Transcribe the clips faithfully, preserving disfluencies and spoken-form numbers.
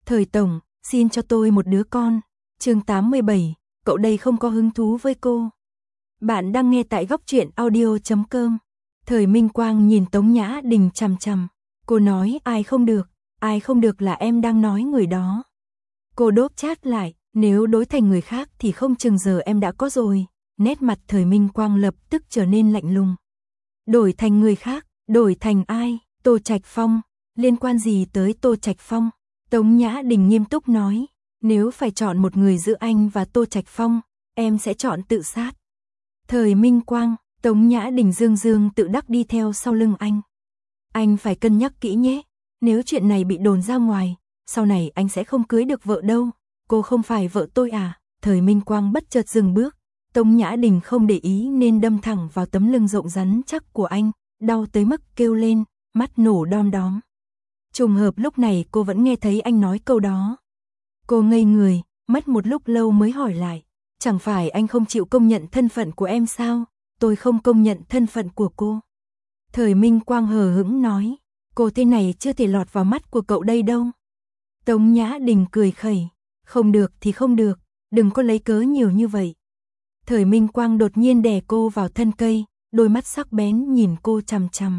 Thời tổng, xin cho tôi một đứa con. Chương tám mươi bảy, cậu đây không có hứng thú với cô. Bạn đang nghe tại góc truyện audio chấm com. Thời Minh Quang nhìn Tống Nhã Đình chằm chằm. Cô nói ai không được, ai không được là em đang nói người đó. Cô đốp chát lại, nếu đối thành người khác thì không chừng giờ em đã có rồi. Nét mặt Thời Minh Quang lập tức trở nên lạnh lùng. Đổi thành người khác, đổi thành ai? Tô Trạch Phong, liên quan gì tới Tô Trạch Phong? Tống Nhã Đình nghiêm túc nói, nếu phải chọn một người giữa anh và Tô Trạch Phong, em sẽ chọn tự sát. Thời Minh Quang, Tống Nhã Đình dương dương tự đắc đi theo sau lưng anh. Anh phải cân nhắc kỹ nhé, nếu chuyện này bị đồn ra ngoài, sau này anh sẽ không cưới được vợ đâu. Cô không phải vợ tôi à? Thời Minh Quang bất chợt dừng bước. Tống Nhã Đình không để ý nên đâm thẳng vào tấm lưng rộng rắn chắc của anh, đau tới mức kêu lên, mắt nổ đom đóm. Trùng hợp lúc này cô vẫn nghe thấy anh nói câu đó. Cô ngây người, mất một lúc lâu mới hỏi lại, chẳng phải anh không chịu công nhận thân phận của em sao? Tôi không công nhận thân phận của cô. Thời Minh Quang hờ hững nói, cô thế này chưa thể lọt vào mắt của cậu đây đâu. Tống Nhã Đình cười khẩy, không được thì không được, đừng có lấy cớ nhiều như vậy. Thời Minh Quang đột nhiên đè cô vào thân cây, đôi mắt sắc bén nhìn cô chằm chằm.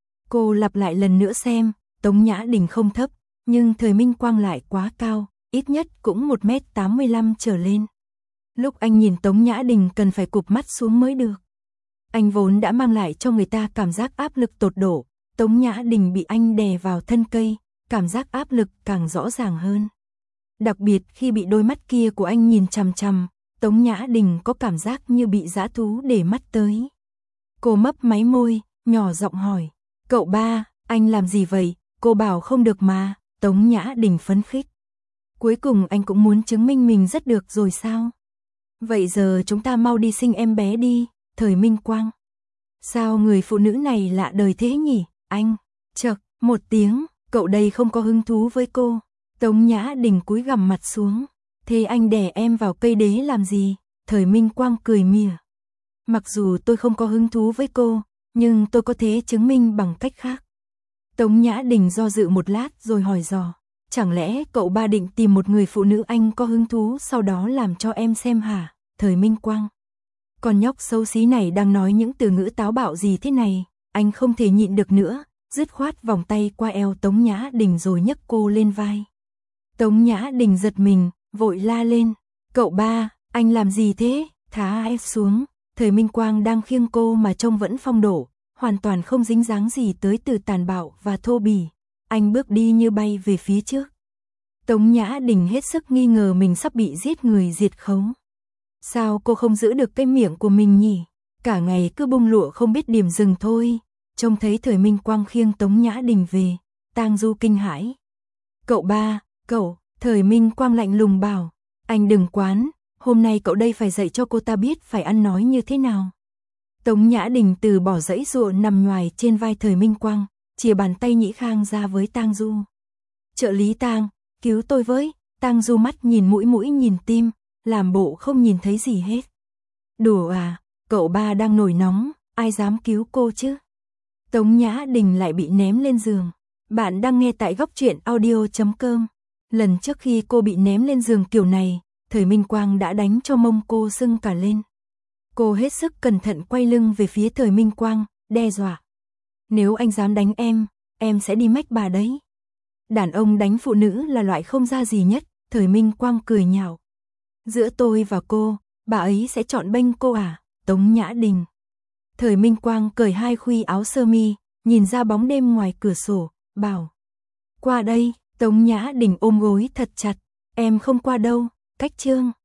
Cô lặp lại lần nữa xem, Tống Nhã Đình không thấp, nhưng Thời Minh Quang lại quá cao, ít nhất cũng một mét tám mươi lăm trở lên. Lúc anh nhìn Tống Nhã Đình cần phải cụp mắt xuống mới được. Anh vốn đã mang lại cho người ta cảm giác áp lực tột độ, Tống Nhã Đình bị anh đè vào thân cây, cảm giác áp lực càng rõ ràng hơn. Đặc biệt khi bị đôi mắt kia của anh nhìn chằm chằm, Tống Nhã Đình có cảm giác như bị dã thú để mắt tới. Cô mấp máy môi, nhỏ giọng hỏi, cậu ba, anh làm gì vậy? Cô bảo không được mà. Tống Nhã Đình phấn khích. Cuối cùng anh cũng muốn chứng minh mình rất được rồi sao? Vậy giờ chúng ta mau đi sinh em bé đi. Thời Minh Quang. Sao người phụ nữ này lạ đời thế nhỉ? Anh, chậc, một tiếng, cậu đây không có hứng thú với cô. Tống Nhã Đình cúi gằm mặt xuống. Thế anh đè em vào cây đế làm gì? Thời Minh Quang cười mỉa. Mặc dù tôi không có hứng thú với cô, nhưng tôi có thể chứng minh bằng cách khác. Tống Nhã Đình do dự một lát rồi hỏi dò. Chẳng lẽ cậu ba định tìm một người phụ nữ anh có hứng thú sau đó làm cho em xem hả? Thời Minh Quang. Con nhóc xấu xí này đang nói những từ ngữ táo bạo gì thế này? Anh không thể nhịn được nữa, dứt khoát vòng tay qua eo Tống Nhã Đình rồi nhấc cô lên vai. Tống Nhã Đình giật mình, vội la lên. Cậu ba, anh làm gì thế? Thả em xuống. Thời Minh Quang đang khiêng cô mà trông vẫn phong độ, hoàn toàn không dính dáng gì tới từ tàn bạo và thô bỉ. Anh bước đi như bay về phía trước. Tống Nhã Đình hết sức nghi ngờ mình sắp bị giết người diệt khẩu. Sao cô không giữ được cái miệng của mình nhỉ? Cả ngày cứ bung lụa không biết điểm dừng thôi. Trông thấy Thời Minh Quang khiêng Tống Nhã Đình về, Tang Du kinh hãi. Cậu ba, cậu, Thời Minh Quang lạnh lùng bảo, anh đừng quán, hôm nay cậu đây phải dạy cho cô ta biết phải ăn nói như thế nào. Tống Nhã Đình từ bỏ dãy dụa nằm nhoài trên vai Thời Minh Quang, chìa bàn tay nhĩ khang ra với Tang Du. Trợ lý Tang, cứu tôi với. Tang Du mắt nhìn mũi mũi nhìn tim, làm bộ không nhìn thấy gì hết. Đùa à, cậu ba đang nổi nóng, ai dám cứu cô chứ? Tống Nhã Đình lại bị ném lên giường. Bạn đang nghe tại góc truyện audio chấm com. Lần trước khi cô bị ném lên giường kiểu này, Thời Minh Quang đã đánh cho mông cô sưng cả lên. Cô hết sức cẩn thận quay lưng về phía Thời Minh Quang, đe dọa. Nếu anh dám đánh em, em sẽ đi mách bà đấy. Đàn ông đánh phụ nữ là loại không ra gì nhất. Thời Minh Quang cười nhạo. Giữa tôi và cô, bà ấy sẽ chọn bênh cô à? Tống Nhã Đình. Thời Minh Quang cởi hai khuy áo sơ mi, nhìn ra bóng đêm ngoài cửa sổ, bảo. Qua đây. Tống Nhã Đình ôm gối thật chặt. Em không qua đâu, cách chương.